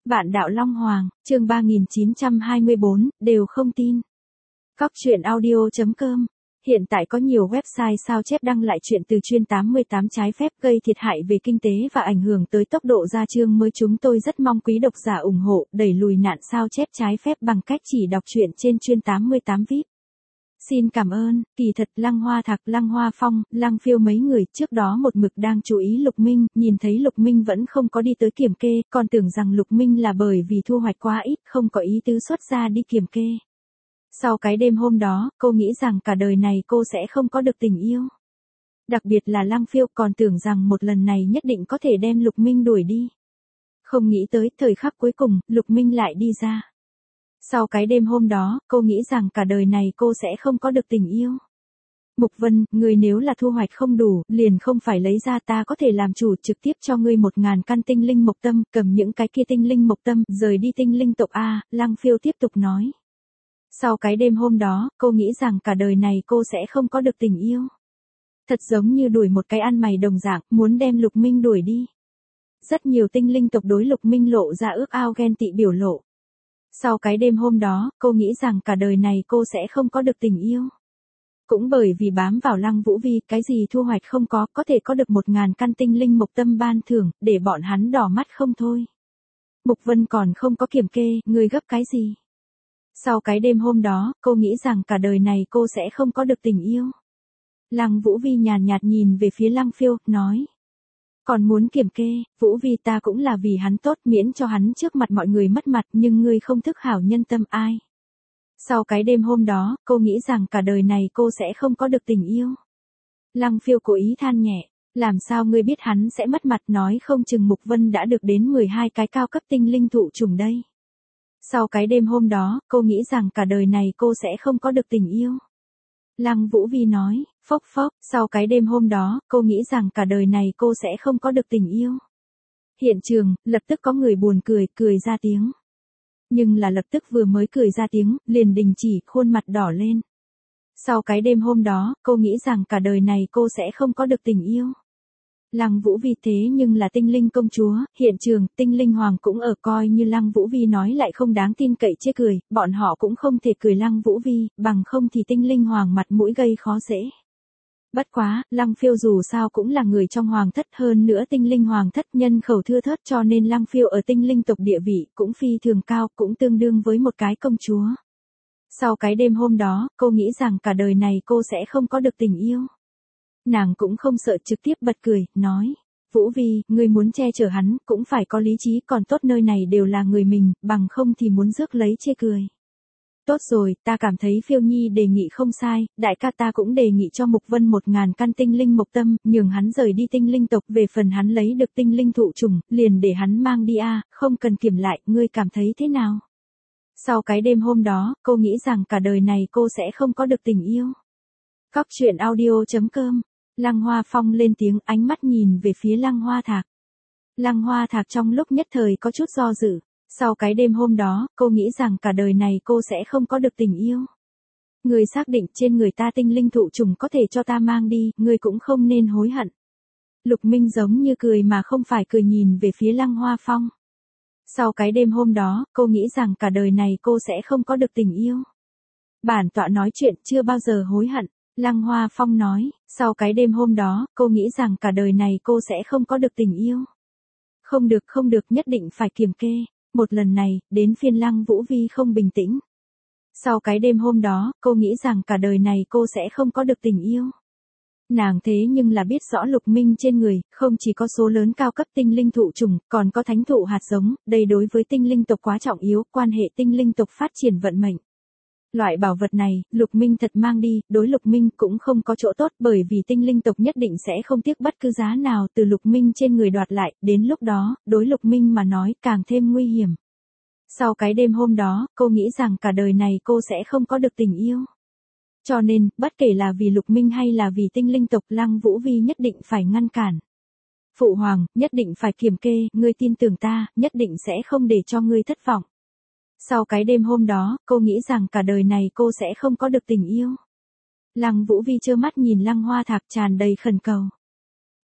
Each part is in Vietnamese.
Vạn đạo Long Hoàng, chương 3924, đều không tin. Cóc truyện audio.com. Hiện tại có nhiều website sao chép đăng lại chuyện từ chuyên 88 trái phép gây thiệt hại về kinh tế và ảnh hưởng tới tốc độ ra chương mới. Chúng tôi rất mong quý độc giả ủng hộ, đẩy lùi nạn sao chép trái phép bằng cách chỉ đọc truyện trên chuyên 88 VIP. Xin cảm ơn. Kỳ thật Lăng Hoa Thạc, Lăng Hoa Phong, Lăng Phiêu mấy người trước đó một mực đang chú ý Lục Minh, nhìn thấy Lục Minh vẫn không có đi tới kiểm kê, còn tưởng rằng Lục Minh là bởi vì thu hoạch quá ít, không có ý tứ xuất ra đi kiểm kê. Sau cái đêm hôm đó, cô nghĩ rằng cả đời này cô sẽ không có được tình yêu. Đặc biệt là Lăng Phiêu còn tưởng rằng một lần này nhất định có thể đem Lục Minh đuổi đi. Không nghĩ tới thời khắc cuối cùng, Lục Minh lại đi ra. Sau cái đêm hôm đó, cô nghĩ rằng cả đời này cô sẽ không có được tình yêu. Mục Vân, người nếu là thu hoạch không đủ, liền không phải lấy ra, ta có thể làm chủ trực tiếp cho ngươi 1000 căn tinh linh mộc tâm, cầm những cái kia tinh linh mộc tâm, rời đi tinh linh tộc A, Lăng Phiêu tiếp tục nói. Sau cái đêm hôm đó, cô nghĩ rằng cả đời này cô sẽ không có được tình yêu. Thật giống như đuổi một cái ăn mày đồng dạng, muốn đem Lục Minh đuổi đi. Rất nhiều tinh linh tộc đối Lục Minh lộ ra ước ao ghen tị biểu lộ. Sau cái đêm hôm đó, cô nghĩ rằng cả đời này cô sẽ không có được tình yêu. Cũng bởi vì bám vào Lăng Vũ Vi, cái gì thu hoạch không có thể có được 1000 căn tinh linh mộc tâm ban thưởng, để bọn hắn đỏ mắt không thôi. Mục Vân còn không có kiểm kê, người gấp cái gì? Sau cái đêm hôm đó, cô nghĩ rằng cả đời này cô sẽ không có được tình yêu. Lăng Vũ Vi nhàn nhạt nhìn về phía Lăng Phiêu, nói. Còn muốn kiểm kê, Vũ Vi ta cũng là vì hắn tốt, miễn cho hắn trước mặt mọi người mất mặt, nhưng ngươi không thức hảo nhân tâm ai. Sau cái đêm hôm đó, cô nghĩ rằng cả đời này cô sẽ không có được tình yêu. Lăng Phiêu cố ý than nhẹ, làm sao ngươi biết hắn sẽ mất mặt, nói không chừng Mục Vân đã được đến 12 cái cao cấp tinh linh thụ trùng đây. Sau cái đêm hôm đó, cô nghĩ rằng cả đời này cô sẽ không có được tình yêu. Lăng Vũ Vi nói, phốc phốc, sau cái đêm hôm đó, cô nghĩ rằng cả đời này cô sẽ không có được tình yêu. Hiện trường, lập tức có người buồn cười ra tiếng. Nhưng là lập tức vừa mới cười ra tiếng, liền đình chỉ, khuôn mặt đỏ lên. Sau cái đêm hôm đó, cô nghĩ rằng cả đời này cô sẽ không có được tình yêu. Lăng Vũ Vi thế nhưng là tinh linh công chúa, hiện trường, tinh linh hoàng cũng ở, coi như Lăng Vũ Vi nói lại không đáng tin cậy chê cười, bọn họ cũng không thể cười Lăng Vũ Vi, bằng không thì tinh linh hoàng mặt mũi gây khó dễ. Bất quá, Lăng Phiêu dù sao cũng là người trong hoàng thất, hơn nữa tinh linh hoàng thất nhân khẩu thưa thớt, cho nên Lăng Phiêu ở tinh linh tộc địa vị cũng phi thường cao, cũng tương đương với một cái công chúa. Sau cái đêm hôm đó, cô nghĩ rằng cả đời này cô sẽ không có được tình yêu. Nàng cũng không sợ, trực tiếp bật cười, nói. Vũ Vi, ngươi muốn che chở hắn, cũng phải có lý trí, còn tốt nơi này đều là người mình, bằng không thì muốn rước lấy chê cười. Tốt rồi, ta cảm thấy Phiêu Nhi đề nghị không sai, đại ca ta cũng đề nghị cho Mục Vân 1000 căn tinh linh mộc tâm, nhường hắn rời đi tinh linh tộc, về phần hắn lấy được tinh linh thụ trùng, liền để hắn mang đi a, không cần kiểm lại, ngươi cảm thấy thế nào? Sau cái đêm hôm đó, cô nghĩ rằng cả đời này cô sẽ không có được tình yêu. Cóc truyện audio.com. Lăng Hoa Phong lên tiếng, ánh mắt nhìn về phía Lăng Hoa Thạc. Lăng Hoa Thạc trong lúc nhất thời có chút do dự. Sau cái đêm hôm đó, cô nghĩ rằng cả đời này cô sẽ không có được tình yêu. Người xác định trên người ta tinh linh thụ trùng có thể cho ta mang đi, người cũng không nên hối hận. Lục Minh giống như cười mà không phải cười nhìn về phía Lăng Hoa Phong. Sau cái đêm hôm đó, cô nghĩ rằng cả đời này cô sẽ không có được tình yêu. Bản tọa nói chuyện chưa bao giờ hối hận. Lăng Hoa Phong nói, sau cái đêm hôm đó, cô nghĩ rằng cả đời này cô sẽ không có được tình yêu. Không được, nhất định phải kiểm kê. Một lần này, đến phiên Lăng Vũ Vi không bình tĩnh. Sau cái đêm hôm đó, cô nghĩ rằng cả đời này cô sẽ không có được tình yêu. Nàng thế nhưng là biết rõ Lục Minh trên người, không chỉ có số lớn cao cấp tinh linh thụ trùng, còn có thánh thụ hạt giống, đây đối với tinh linh tộc quá trọng yếu, quan hệ tinh linh tộc phát triển vận mệnh. Loại bảo vật này, Lục Minh thật mang đi, đối Lục Minh cũng không có chỗ tốt, bởi vì tinh linh tộc nhất định sẽ không tiếc bất cứ giá nào từ Lục Minh trên người đoạt lại, đến lúc đó, đối Lục Minh mà nói càng thêm nguy hiểm. Sau cái đêm hôm đó, cô nghĩ rằng cả đời này cô sẽ không có được tình yêu. Cho nên, bất kể là vì Lục Minh hay là vì tinh linh tộc, Lăng Vũ Vi nhất định phải ngăn cản. Phụ hoàng, nhất định phải kiểm kê, ngươi tin tưởng ta, nhất định sẽ không để cho ngươi thất vọng. Sau cái đêm hôm đó, cô nghĩ rằng cả đời này cô sẽ không có được tình yêu. Lăng Vũ Vi trơ mắt nhìn Lăng Hoa Thạc tràn đầy khẩn cầu.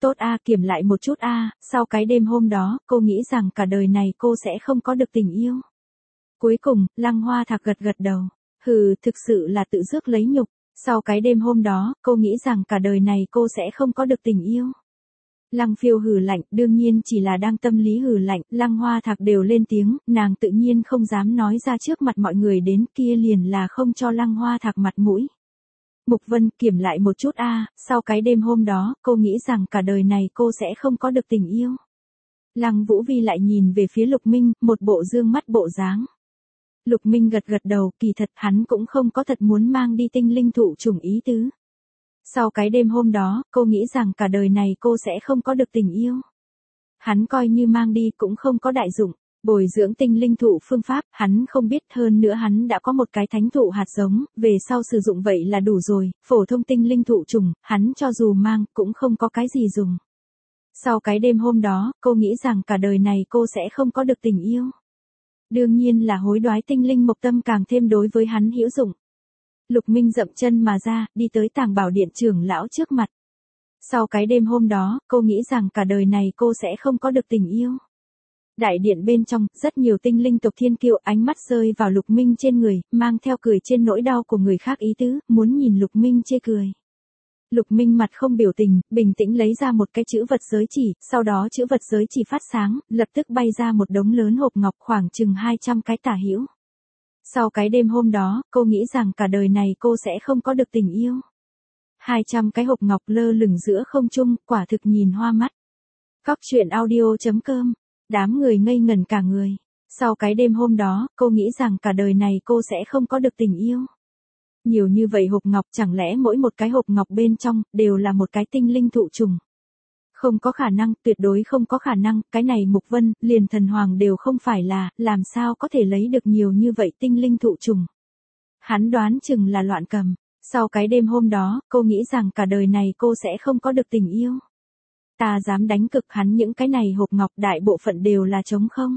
Tốt a, kiểm lại một chút a, sau cái đêm hôm đó, cô nghĩ rằng cả đời này cô sẽ không có được tình yêu. Cuối cùng, Lăng Hoa Thạc gật gật đầu. Hừ, thực sự là tự rước lấy nhục. Sau cái đêm hôm đó, cô nghĩ rằng cả đời này cô sẽ không có được tình yêu. Lăng Phiêu hừ lạnh, đương nhiên chỉ là đang tâm lý hừ lạnh, Lăng Hoa Thạc đều lên tiếng, nàng tự nhiên không dám nói ra trước mặt mọi người đến, kia liền là không cho Lăng Hoa Thạc mặt mũi. Mục Vân, kiểm lại một chút a, sau cái đêm hôm đó, cô nghĩ rằng cả đời này cô sẽ không có được tình yêu. Lăng Vũ Vi lại nhìn về phía Lục Minh, một bộ dương mắt bộ dáng. Lục Minh gật gật đầu, kỳ thật hắn cũng không có thật muốn mang đi tinh linh thụ trùng ý tứ. Sau cái đêm hôm đó, cô nghĩ rằng cả đời này cô sẽ không có được tình yêu. Hắn coi như mang đi cũng không có đại dụng, bồi dưỡng tinh linh thụ phương pháp, hắn không biết, hơn nữa hắn đã có một cái thánh thụ hạt giống, về sau sử dụng vậy là đủ rồi, phổ thông tinh linh thụ trùng, hắn cho dù mang, cũng không có cái gì dùng. Sau cái đêm hôm đó, cô nghĩ rằng cả đời này cô sẽ không có được tình yêu. Đương nhiên là hối đoái tinh linh mộc tâm càng thêm đối với hắn hữu dụng. Lục Minh dậm chân mà ra, đi tới Tàng Bảo Điện trưởng lão trước mặt. Sau cái đêm hôm đó, cô nghĩ rằng cả đời này cô sẽ không có được tình yêu. Đại điện bên trong, rất nhiều tinh linh tộc thiên kiêu ánh mắt rơi vào Lục Minh trên người, mang theo cười trên nỗi đau của người khác ý tứ, muốn nhìn Lục Minh chê cười. Lục Minh mặt không biểu tình, bình tĩnh lấy ra một cái chữ vật giới chỉ, sau đó chữ vật giới chỉ phát sáng, lập tức bay ra một đống lớn hộp ngọc khoảng chừng 200 cái tả hữu. Sau cái đêm hôm đó, cô nghĩ rằng cả đời này cô sẽ không có được tình yêu. 200 cái hộp ngọc lơ lửng giữa không trung, quả thực nhìn hoa mắt. Cóc truyện audio.com, đám người ngây ngẩn cả người. Sau cái đêm hôm đó, cô nghĩ rằng cả đời này cô sẽ không có được tình yêu. Nhiều như vậy hộp ngọc, chẳng lẽ mỗi một cái hộp ngọc bên trong, đều là một cái tinh linh thụ trùng. Không có khả năng, tuyệt đối không có khả năng, cái này Mục Vân, liền thần hoàng đều không phải là, làm sao có thể lấy được nhiều như vậy tinh linh thụ trùng. Hắn đoán chừng là loạn cầm. Sau cái đêm hôm đó, cô nghĩ rằng cả đời này cô sẽ không có được tình yêu. Ta dám đánh cực hắn, những cái này hộp ngọc đại bộ phận đều là trống không.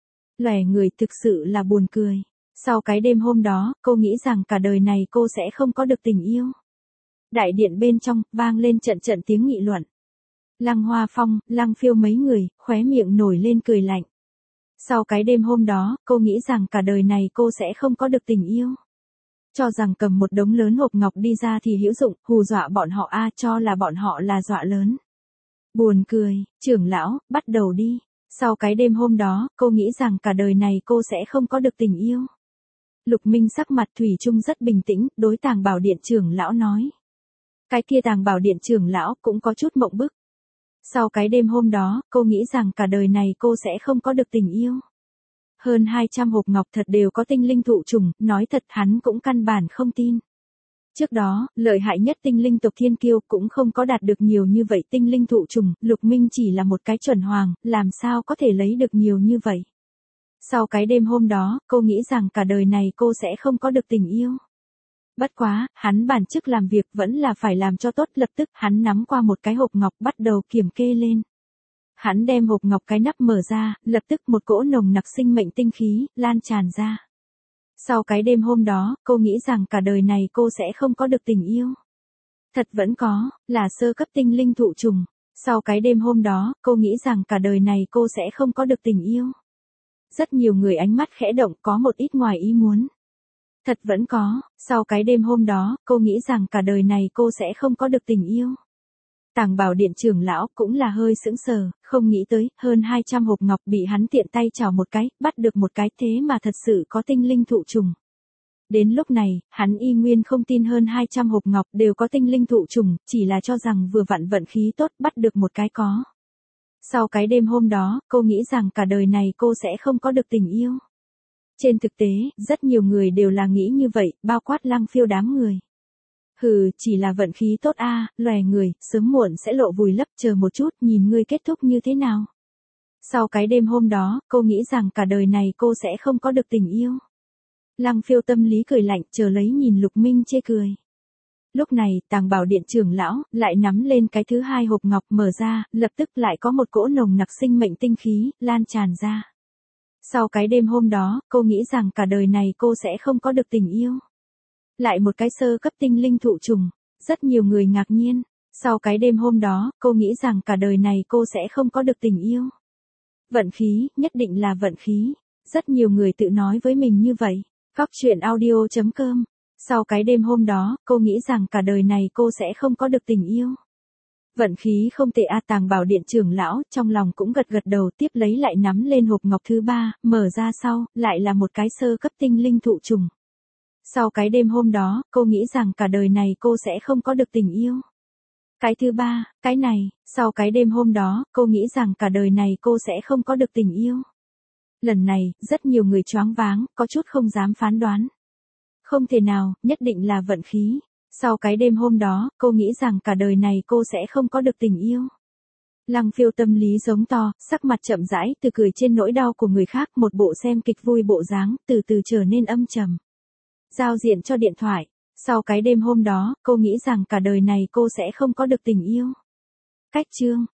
Lòe người, thực sự là buồn cười. Sau cái đêm hôm đó, cô nghĩ rằng cả đời này cô sẽ không có được tình yêu. Đại điện bên trong, vang lên trận trận tiếng nghị luận. Lăng Hoa Phong, Lăng Phiêu mấy người, khóe miệng nổi lên cười lạnh. Sau cái đêm hôm đó, cô nghĩ rằng cả đời này cô sẽ không có được tình yêu. Cho rằng cầm một đống lớn hộp ngọc đi ra thì hữu dụng, hù dọa bọn họ a, cho là bọn họ là dọa lớn. Buồn cười, trưởng lão, bắt đầu đi. Sau cái đêm hôm đó, cô nghĩ rằng cả đời này cô sẽ không có được tình yêu. Lục Minh sắc mặt thủy chung rất bình tĩnh, đối Tàng Bảo Điện trưởng lão nói. Cái kia Tàng Bảo Điện trưởng lão cũng có chút mộng bức. Sau cái đêm hôm đó, cô nghĩ rằng cả đời này cô sẽ không có được tình yêu. Hơn 200 hộp ngọc thật đều có tinh linh thụ trùng, nói thật hắn cũng căn bản không tin. Trước đó, lợi hại nhất tinh linh tộc thiên kiêu cũng không có đạt được nhiều như vậy tinh linh thụ trùng, Lục Minh chỉ là một cái chuẩn hoàng, làm sao có thể lấy được nhiều như vậy. Sau cái đêm hôm đó, cô nghĩ rằng cả đời này cô sẽ không có được tình yêu. Bất quá, hắn bản chức làm việc vẫn là phải làm cho tốt, lập tức hắn nắm qua một cái hộp ngọc bắt đầu kiểm kê lên. Hắn đem hộp ngọc cái nắp mở ra, lập tức một cỗ nồng nặc sinh mệnh tinh khí, lan tràn ra. Sau cái đêm hôm đó, cô nghĩ rằng cả đời này cô sẽ không có được tình yêu. Thật vẫn có, là sơ cấp tinh linh thụ trùng. Sau cái đêm hôm đó, cô nghĩ rằng cả đời này cô sẽ không có được tình yêu. Rất nhiều người ánh mắt khẽ động, có một ít ngoài ý muốn. Thật vẫn có, sau cái đêm hôm đó, cô nghĩ rằng cả đời này cô sẽ không có được tình yêu. Tàng Bảo Điện trưởng lão cũng là hơi sững sờ, không nghĩ tới, hơn 200 hộp ngọc bị hắn tiện tay chảo một cái, bắt được một cái, thế mà thật sự có tinh linh thụ trùng. Đến lúc này, hắn y nguyên không tin hơn 200 hộp ngọc đều có tinh linh thụ trùng, chỉ là cho rằng vừa vặn vận khí tốt bắt được một cái có. Sau cái đêm hôm đó, cô nghĩ rằng cả đời này cô sẽ không có được tình yêu. Trên thực tế, rất nhiều người đều là nghĩ như vậy, bao quát Lăng Phiêu đám người. Hừ, chỉ là vận khí tốt a, lòe người, sớm muộn sẽ lộ vùi lấp, chờ một chút, nhìn ngươi kết thúc như thế nào. Sau cái đêm hôm đó, cô nghĩ rằng cả đời này cô sẽ không có được tình yêu. Lăng Phiêu tâm lý cười lạnh, chờ lấy nhìn Lục Minh chê cười. Lúc này, Tàng Bảo Điện trưởng lão lại nắm lên cái thứ hai hộp ngọc mở ra, lập tức lại có một cỗ nồng nặc sinh mệnh tinh khí lan tràn ra. Sau cái đêm hôm đó, cô nghĩ rằng cả đời này cô sẽ không có được tình yêu. Lại một cái sơ cấp tinh linh thụ trùng, rất nhiều người ngạc nhiên. Sau cái đêm hôm đó, cô nghĩ rằng cả đời này cô sẽ không có được tình yêu. Vận khí, nhất định là vận khí. Rất nhiều người tự nói với mình như vậy. Góc chuyện audio.com. Sau cái đêm hôm đó, cô nghĩ rằng cả đời này cô sẽ không có được tình yêu. Vận khí không tệ a. Tàng Bảo Điện trưởng lão, trong lòng cũng gật gật đầu, tiếp lấy lại nắm lên hộp ngọc thứ 3, mở ra sau, lại là một cái sơ cấp tinh linh thụ trùng. Sau cái đêm hôm đó, cô nghĩ rằng cả đời này cô sẽ không có được tình yêu. Cái thứ 3, cái này, sau cái đêm hôm đó, cô nghĩ rằng cả đời này cô sẽ không có được tình yêu. Lần này, rất nhiều người choáng váng, có chút không dám phán đoán. Không thể nào, nhất định là vận khí. Sau cái đêm hôm đó, cô nghĩ rằng cả đời này cô sẽ không có được tình yêu. Lăng Phiêu tâm lý giống to, sắc mặt chậm rãi, từ cười trên nỗi đau của người khác, một bộ xem kịch vui bộ dáng, từ từ trở nên âm trầm. Giao diện cho điện thoại. Sau cái đêm hôm đó, cô nghĩ rằng cả đời này cô sẽ không có được tình yêu. Cách chương.